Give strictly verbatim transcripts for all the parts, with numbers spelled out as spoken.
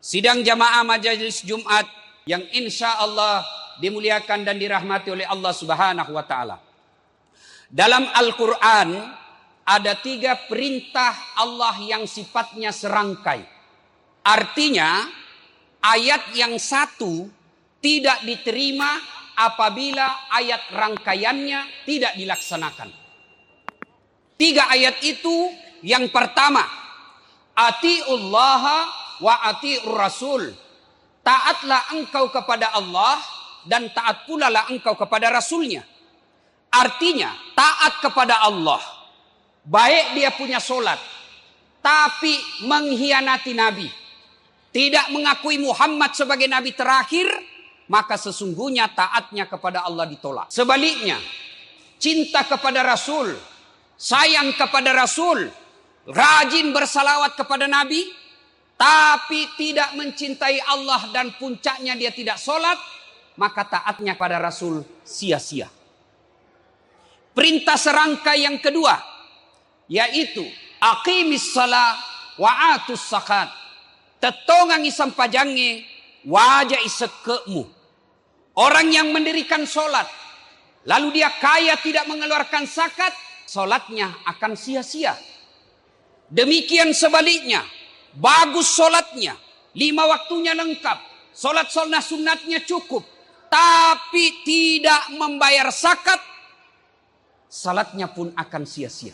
Sidang jamaah majelis Jumat yang insya Allah dimuliakan dan dirahmati oleh Allah Subhanahu wa Ta'ala. Dalam Al-Quran ada tiga perintah Allah yang sifatnya serangkai. Artinya ayat yang satu tidak diterima apabila ayat rangkaiannya tidak dilaksanakan. Tiga ayat itu, yang pertama, atiullaha wa atiur rasul. Taatlah engkau kepada Allah dan taat pula lah engkau kepada Rasulnya. Artinya taat kepada Allah, baik dia punya solat tapi mengkhianati Nabi, tidak mengakui Muhammad sebagai Nabi terakhir, maka sesungguhnya taatnya kepada Allah ditolak. Sebaliknya, cinta kepada Rasul, sayang kepada Rasul, rajin bersalawat kepada Nabi, tapi tidak mencintai Allah dan puncaknya dia tidak sholat, maka taatnya pada Rasul sia-sia. Perintah serangkai yang kedua, yaitu aqimis salat wa atus zakat. Tetongang isam pajange, wajah isekemu. Orang yang mendirikan sholat, lalu dia kaya tidak mengeluarkan zakat, sholatnya akan sia-sia. Demikian sebaliknya, bagus sholatnya, lima waktunya lengkap, sholat sunnah sunatnya cukup, tapi tidak membayar zakat, salatnya pun akan sia-sia.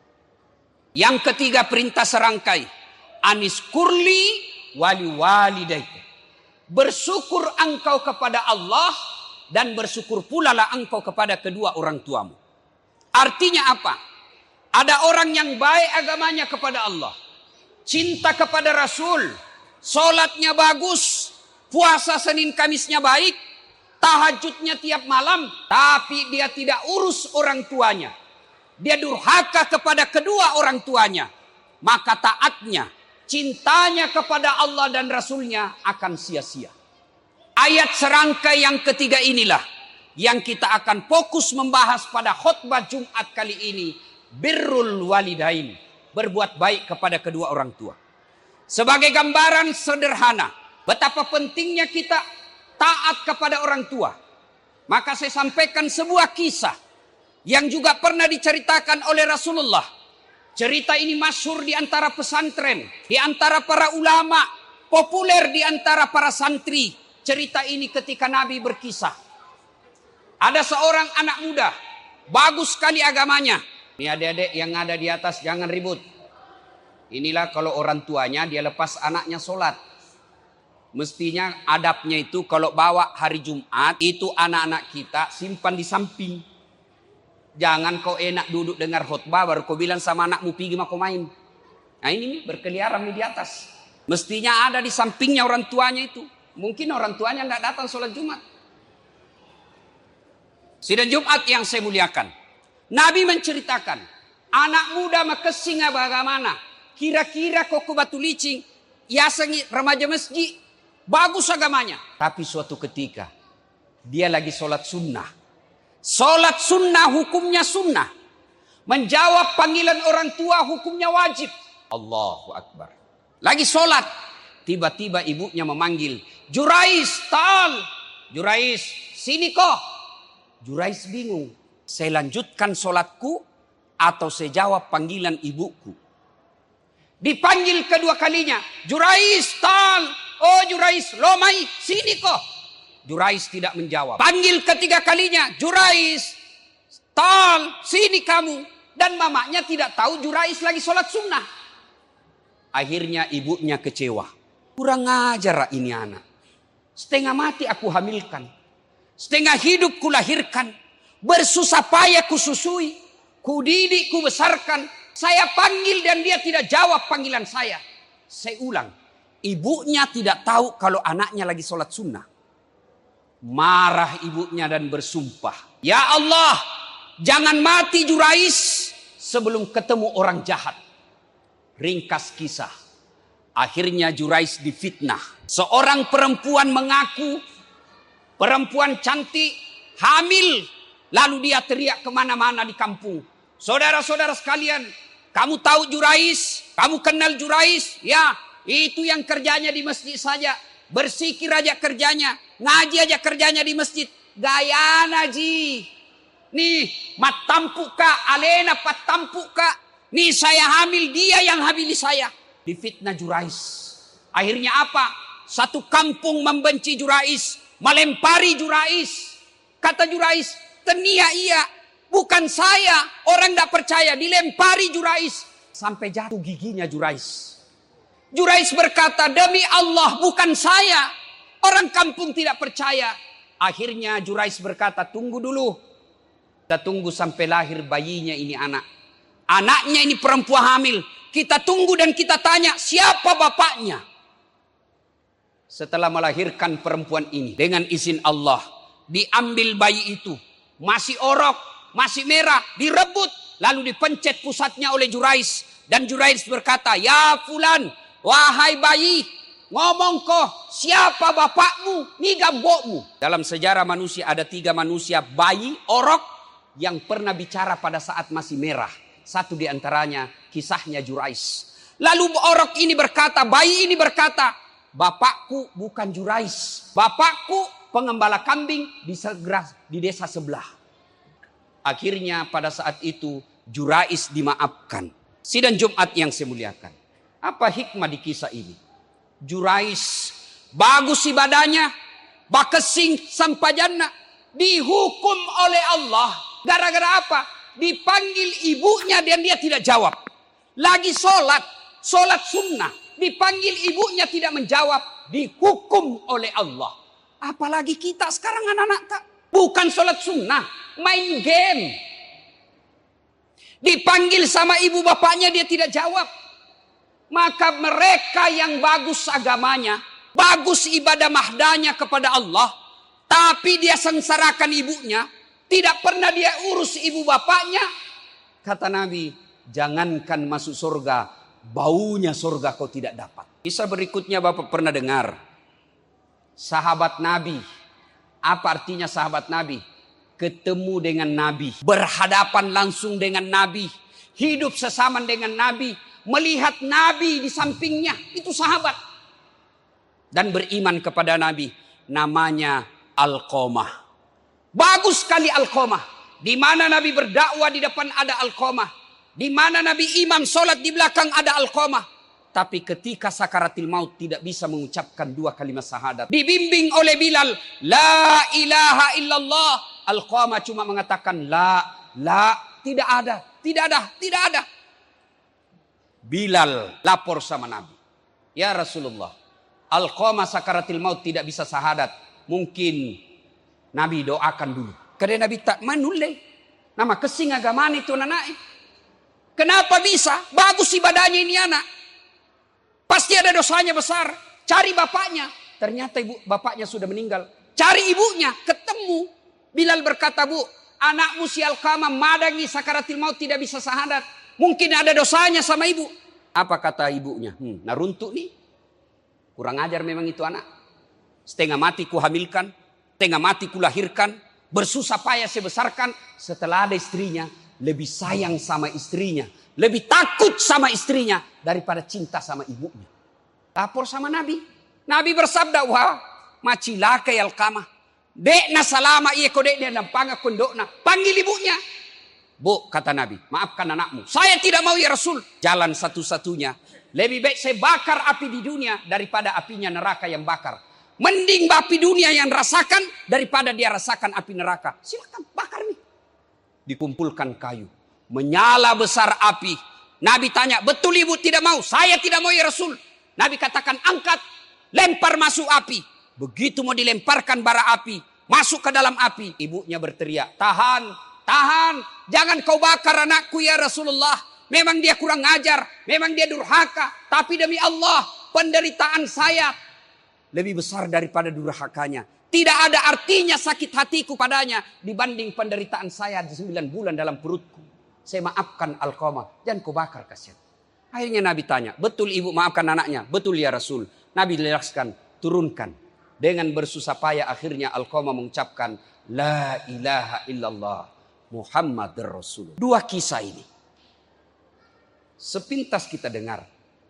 Yang ketiga perintah serangkai, anis kurli wali walidaika. Bersyukur engkau kepada Allah dan bersyukur pula lah engkau kepada kedua orang tuamu. Artinya apa? Ada orang yang baik agamanya kepada Allah, cinta kepada Rasul, sholatnya bagus, puasa Senin Kamisnya baik, tahajudnya tiap malam, tapi dia tidak urus orang tuanya. Dia durhaka kepada kedua orang tuanya. Maka taatnya, cintanya kepada Allah dan Rasulnya akan sia-sia. Ayat serangkai yang ketiga inilah yang kita akan fokus membahas pada khutbah Jumat kali ini. Birrul walidain, berbuat baik kepada kedua orang tua. Sebagai gambaran sederhana betapa pentingnya kita taat kepada orang tua, maka saya sampaikan sebuah kisah yang juga pernah diceritakan oleh Rasulullah. Cerita ini masyhur di antara pesantren, di antara para ulama, populer di antara para santri. Cerita ini ketika Nabi berkisah, ada seorang anak muda, bagus sekali agamanya. Ini adik-adik yang ada di atas jangan ribut. Inilah kalau orang tuanya dia lepas anaknya sholat. Mestinya adabnya itu kalau bawa hari Jumat, itu anak-anak kita simpan di samping. Jangan kau enak duduk dengar khutbah baru kau bilang sama anakmu pergi mau kau main. Nah ini berkeliaran di atas. Mestinya ada di sampingnya orang tuanya itu. Mungkin orang tuanya tidak datang sholat Jumat. Sidang Jumat yang saya muliakan, Nabi menceritakan, anak muda makesing bagaimana? Kira-kira kok ke batu licing, yasangi remaja masjid, bagus agamanya. Tapi suatu ketika, dia lagi sholat sunnah. Sholat sunnah hukumnya sunnah. Menjawab panggilan orang tua hukumnya wajib. Allahu Akbar. Lagi sholat, tiba-tiba ibunya memanggil, Jurais, tal. Jurais, sini kok. Jurais bingung. Saya lanjutkan sholatku atau saya jawab panggilan ibuku. Dipanggil kedua kalinya. Jurais, tal. Oh Jurais, lomai, sini kok. Jurais tidak menjawab. Panggil ketiga kalinya. Jurais, tal, sini kamu. Dan mamanya tidak tahu Jurais lagi sholat sunnah. Akhirnya ibunya kecewa. Kurang ajar ini anak. Setengah mati aku hamilkan. Setengah hidup ku lahirkan. Bersusah payah ku susui. Ku didik, ku besarkan. Saya panggil dan dia tidak jawab panggilan saya. Saya ulang. Ibunya tidak tahu kalau anaknya lagi sholat sunnah. Marah ibunya dan bersumpah. Ya Allah, jangan mati Jurais sebelum ketemu orang jahat. Ringkas kisah. Akhirnya Jurais difitnah. Seorang perempuan mengaku perempuan cantik, hamil. Lalu dia teriak kemana-mana di kampung. Saudara-saudara sekalian, kamu tahu Jurais? Kamu kenal Jurais? Ya, Itu yang kerjanya di masjid saja. Bersikir aja kerjanya. Ngaji aja kerjanya di masjid. Gaya naji. Nih, matampu ka, alena patampu ka. Nih saya hamil, dia yang hamili saya. Difitnah Jurais. Akhirnya apa? Satu kampung membenci Jurais. Melempari Jurais. Kata Jurais, tenia iya. Bukan saya. Orang tidak percaya. Dilempari Jurais. Sampai jatuh giginya Jurais. Jurais berkata, demi Allah bukan saya. Orang kampung tidak percaya. Akhirnya Jurais berkata, tunggu dulu. Kita tunggu sampai lahir bayinya ini anak. Anaknya ini perempuan hamil. Kita tunggu dan kita tanya, siapa bapaknya? Setelah melahirkan perempuan ini, dengan izin Allah, diambil bayi itu. Masih orok, masih merah, direbut. Lalu dipencet pusatnya oleh Jurais. Dan Jurais berkata, ya fulan, wahai bayi, ngomong kok, siapa bapakmu, ni gambokmu. Dalam sejarah manusia ada tiga manusia, bayi, orok, yang pernah bicara pada saat masih merah. Satu diantaranya kisahnya Jurais. Lalu orok ini berkata, bayi ini berkata, bapakku bukan Jurais. Bapakku pengembala kambing di, segera, di desa sebelah. Akhirnya pada saat itu Jurais dimaafkan. Sidang Jumat yang saya muliakan. Apa hikmah di kisah ini? Jurais bagus ibadahnya, bakesing sampajana, dihukum oleh Allah. Gara-gara apa? Dipanggil ibunya dan dia tidak jawab. Lagi sholat, sholat sunnah. Dipanggil ibunya tidak menjawab. Dihukum oleh Allah. Apalagi kita sekarang anak-anak tak. Bukan sholat sunnah, main game. Dipanggil sama ibu bapaknya dia tidak jawab. Maka mereka yang bagus agamanya, bagus ibadah mahdanya kepada Allah, tapi dia sengsarakan ibunya, tidak pernah dia urus ibu bapaknya. Kata Nabi, jangankan masuk surga, baunya surga kau tidak dapat. Kisah berikutnya Bapak pernah dengar. Sahabat Nabi. Apa artinya sahabat Nabi? Ketemu dengan Nabi. Berhadapan langsung dengan Nabi. Hidup sesama dengan Nabi. Melihat Nabi di sampingnya. Itu sahabat. Dan beriman kepada Nabi. Namanya Alqamah. Bagus sekali Alqamah. Di mana Nabi berdakwah di depan ada Alqamah. Di mana Nabi imam sholat di belakang ada Alqamah. Tapi ketika sakaratil maut tidak bisa mengucapkan dua kalimat syahadat. Dibimbing oleh Bilal. La ilaha illallah. Alqamah cuma mengatakan la, la, tidak ada, tidak ada, tidak ada. Bilal lapor sama Nabi. Ya Rasulullah, Alqamah sakaratil maut tidak bisa syahadat. Mungkin Nabi doakan dulu. Karena Nabi tak manulai. Nama kesing agama itu anak. Kenapa bisa? Bagus ibadahnya ini anak. Pasti ada dosanya besar. Cari bapaknya. Ternyata ibu bapaknya sudah meninggal. Cari ibunya, ketemu. Bilal berkata, bu, anakmu si Alqamah madangi sakaratil maut tidak bisa syahadat. Mungkin ada dosanya sama ibu. Apa kata ibunya? Hmm, naruntuk nih. Kurang ajar memang itu anak. Setengah mati ku hamilkan. Setengah mati ku lahirkan. Bersusah payah saya besarkan. Setelah ada istrinya, lebih sayang sama istrinya. Lebih takut sama istrinya daripada cinta sama ibunya. Lapor sama Nabi. Nabi bersabda, wah, macilaka ya Alqamah. Dek na salama iya ko dek dia nampanga kondokna. Panggil ibunya. Bu, kata Nabi, maafkan anakmu. Saya tidak mau ya Rasul. Jalan satu-satunya. Lebih baik saya bakar api di dunia daripada apinya neraka yang bakar. Mending api dunia yang rasakan daripada dia rasakan api neraka. Silakan bakar nih. Dikumpulkan kayu. Menyala besar api. Nabi tanya, betul ibu tidak mau? Saya tidak mau ya Rasul. Nabi katakan angkat. Lempar masuk api. Begitu mau dilemparkan bara api, masuk ke dalam api. Ibunya berteriak, tahan, tahan. Jangan kau bakar anakku ya Rasulullah. Memang dia kurang ajar, memang dia durhaka. Tapi demi Allah, penderitaan saya lebih besar daripada durhakanya. Tidak ada artinya sakit hatiku padanya dibanding penderitaan saya di sembilan bulan dalam perutku. Saya maafkan Alqamah, jangan kau bakar kasihan. Akhirnya Nabi tanya, betul ibu maafkan anaknya? Betul ya Rasul. Nabi jelaskan, turunkan. Dengan bersusah payah akhirnya Alqamah mengucapkan la ilaha illallah Muhammadur Rasulullah. Dua kisah ini sepintas kita dengar.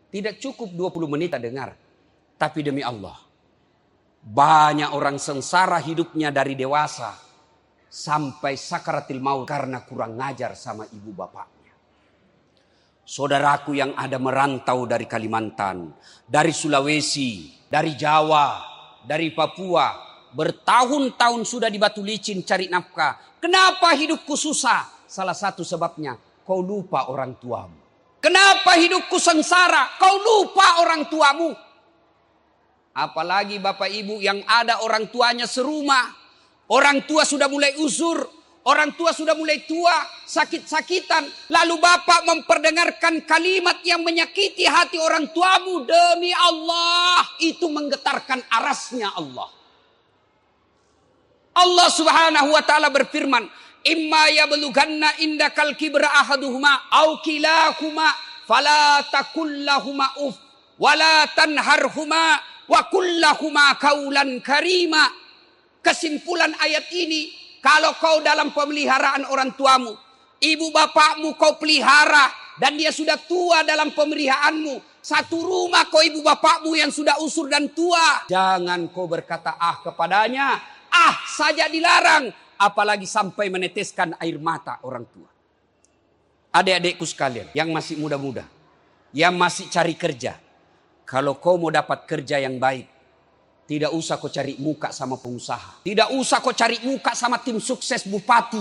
Tidak cukup dua puluh menit kita dengar. Tapi demi Allah, banyak orang sengsara hidupnya dari dewasa sampai sakaratil maut karena kurang ngajar sama ibu bapaknya. Saudaraku yang ada merantau dari Kalimantan, dari Sulawesi, dari Jawa, dari Papua, bertahun-tahun sudah di batu licin cari nafkah. Kenapa hidupku susah? Salah satu sebabnya, kau lupa orang tuamu. Kenapa hidupku sengsara? Kau lupa orang tuamu. Apalagi bapak ibu yang ada orang tuanya serumah. Orang tua sudah mulai uzur. Orang tua sudah mulai tua, sakit-sakitan. Lalu bapak memperdengarkan kalimat yang menyakiti hati orang tuamu. Demi Allah, itu menggetarkan arasnya Allah. Allah subhanahu wa ta'ala berfirman, imma yablughanna indakal kibra ahaduhuma au kilahuma fala takullahuma uf wala tanharhuma wa kullahuma kaulan karima. Kesimpulan ayat ini, kalau kau dalam pemeliharaan orang tuamu, ibu bapakmu kau pelihara dan dia sudah tua dalam pemeliharaanmu, satu rumah kau ibu bapakmu yang sudah usur dan tua, jangan kau berkata ah kepadanya, ah saja dilarang, apalagi sampai meneteskan air mata orang tua. Adik-adikku sekalian yang masih muda-muda, yang masih cari kerja, kalau kau mau dapat kerja yang baik, tidak usah kau cari muka sama pengusaha. Tidak usah kau cari muka sama tim sukses bupati.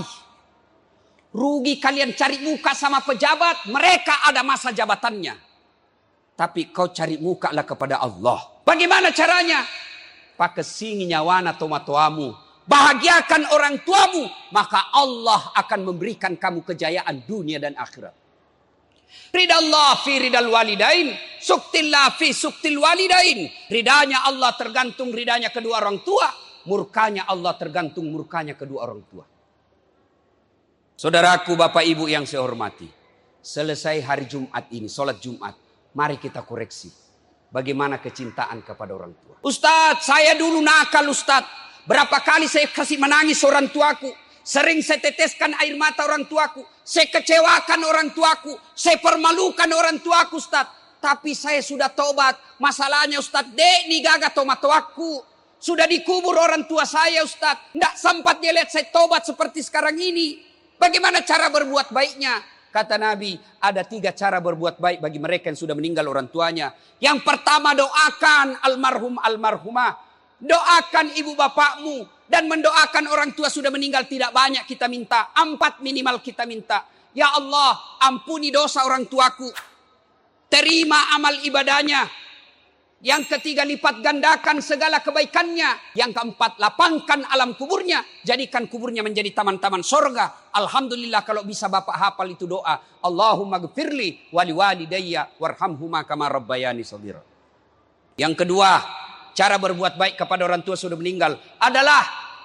Rugi kalian cari muka sama pejabat. Mereka ada masa jabatannya. Tapi kau cari muka lah kepada Allah. Bagaimana caranya? Pakai singi nyawana tomatoamu. Bahagiakan orang tuamu. Maka Allah akan memberikan kamu kejayaan dunia dan akhirat. Ridallah fi ridal walidain, suktillah fi suktil walidain. Ridanya Allah tergantung ridanya kedua orang tua, murkanya Allah tergantung murkanya kedua orang tua. Saudaraku, bapak ibu yang saya hormati, selesai hari Jumat ini, sholat Jumat, mari kita koreksi bagaimana kecintaan kepada orang tua. Ustadz, saya dulu nakal Ustadz. Berapa kali saya kasih menangis orang tuaku. Sering saya teteskan air mata orang tuaku. Saya kecewakan orang tuaku. Saya permalukan orang tuaku Ustaz. Tapi saya sudah tobat. Masalahnya Ustaz, dek ni gaga tomatoaku. Sudah dikubur orang tua saya Ustaz. Tidak sempat dia lihat saya tobat seperti sekarang ini. Bagaimana cara berbuat baiknya? Kata Nabi, ada tiga cara berbuat baik bagi mereka yang sudah meninggal orang tuanya. Yang pertama, doakan almarhum almarhumah. Doakan ibu bapakmu. Dan mendoakan orang tua sudah meninggal tidak banyak kita minta. Empat minimal kita minta. Ya Allah, ampuni dosa orang tuaku. Terima amal ibadahnya. Yang ketiga, lipat gandakan segala kebaikannya. Yang keempat, lapangkan alam kuburnya. Jadikan kuburnya menjadi taman-taman sorga. Alhamdulillah kalau bisa bapak hafal itu doa. Allahumma gfirli wali walidayya warhamhuma kama rabbayani shaghira. Yang kedua, cara berbuat baik kepada orang tua sudah meninggal adalah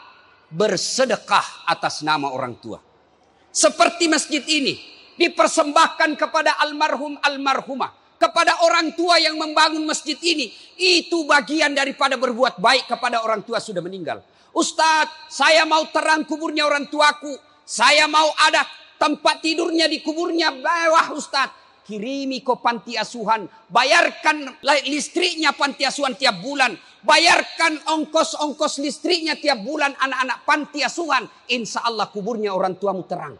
bersedekah atas nama orang tua. Seperti masjid ini dipersembahkan kepada almarhum almarhumah, kepada orang tua yang membangun masjid ini. Itu bagian daripada berbuat baik kepada orang tua sudah meninggal. Ustadz, saya mau terang kuburnya orang tuaku. Saya mau ada tempat tidurnya di kuburnya bawah Ustadz. Kirimi ke panti asuhan. Bayarkan listriknya panti asuhan tiap bulan. Bayarkan ongkos-ongkos listriknya tiap bulan anak-anak panti asuhan. Insya Allah kuburnya orang tuamu terang.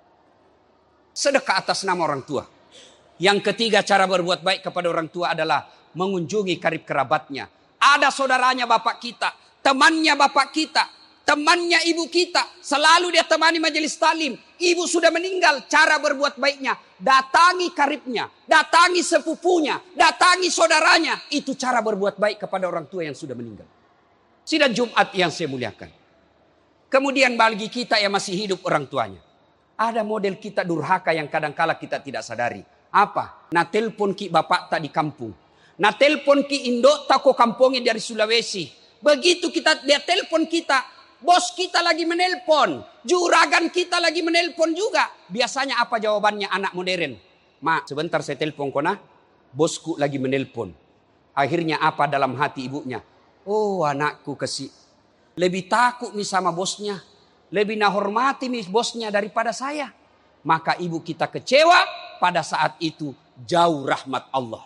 Sedekah atas nama orang tua. Yang ketiga cara berbuat baik kepada orang tua adalah mengunjungi karib kerabatnya. Ada saudaranya bapak kita. Temannya bapak kita. Temannya ibu kita. Selalu dia temani majelis talim. Ibu sudah meninggal. Cara berbuat baiknya. Datangi karibnya, datangi sepupunya, datangi saudaranya. Itu cara berbuat baik kepada orang tua yang sudah meninggal. Sidang Jumat yang saya muliakan. Kemudian bagi kita yang masih hidup orang tuanya. Ada model kita durhaka yang kadangkala kita tidak sadari. Apa? Na telpon ki bapak tak di kampung. Na telpon ki indok tak ko kampungnya dari Sulawesi. Begitu kita dia telpon kita. Bos kita lagi menelpon. Juragan kita lagi menelpon juga. Biasanya apa jawabannya anak modern? Mak, sebentar saya telpon kona. Bosku lagi menelpon. Akhirnya apa dalam hati ibunya? Oh anakku kasih. Lebih takut nih sama bosnya. Lebih nahormati nih bosnya daripada saya. Maka ibu kita kecewa. Pada saat itu jauh rahmat Allah darinya.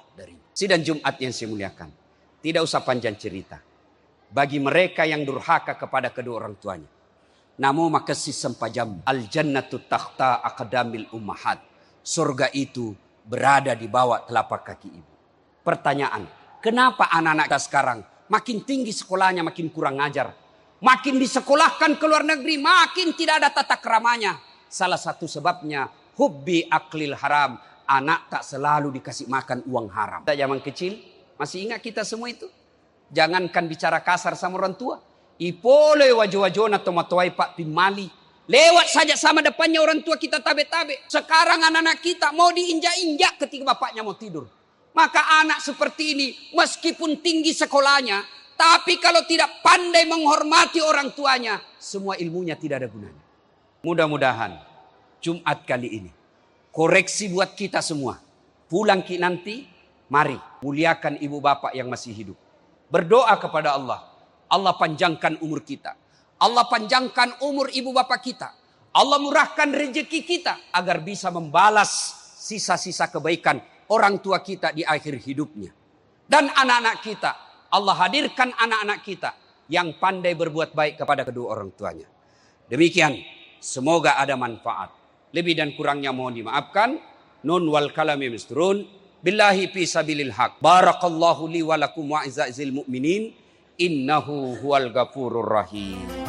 Sidang Jumat yang saya muliakan, tidak usah panjang cerita. Bagi mereka yang durhaka kepada kedua orang tuanya, namo makasi sempajam al jannatu takhta aqdamil ummahat. Surga itu berada di bawah telapak kaki ibu. Pertanyaan, kenapa anak-anak kita sekarang makin tinggi sekolahnya makin kurang ajar? Makin disekolahkan ke luar negeri, makin tidak ada tata keramanya. Salah satu sebabnya hubbi aklil haram. Anak tak selalu dikasih makan uang haram. Kita zaman kecil, masih ingat kita semua itu? Jangankan bicara kasar sama orang tua. Ipole wajo-wajona tomatuai pak pimali. Lewat saja sama depannya orang tua kita tabe-tabe. Sekarang anak-anak kita mau diinjak-injak ketika bapaknya mau tidur. Maka anak seperti ini meskipun tinggi sekolahnya, tapi kalau tidak pandai menghormati orang tuanya, semua ilmunya tidak ada gunanya. Mudah-mudahan Jumat kali ini koreksi buat kita semua. Pulang ki nanti, mari muliakan ibu bapak yang masih hidup. Berdoa kepada Allah. Allah panjangkan umur kita. Allah panjangkan umur ibu bapak kita. Allah murahkan rezeki kita agar bisa membalas sisa-sisa kebaikan orang tua kita di akhir hidupnya. Dan anak-anak kita, Allah hadirkan anak-anak kita yang pandai berbuat baik kepada kedua orang tuanya. Demikian, semoga ada manfaat. Lebih dan kurangnya mohon dimaafkan. Nun wal kalami misturun. Billahi fi sabilil haq. Barakallahu li wa lakum wa izza'izil mu'minin. Innahu huwal ghafurur rahim.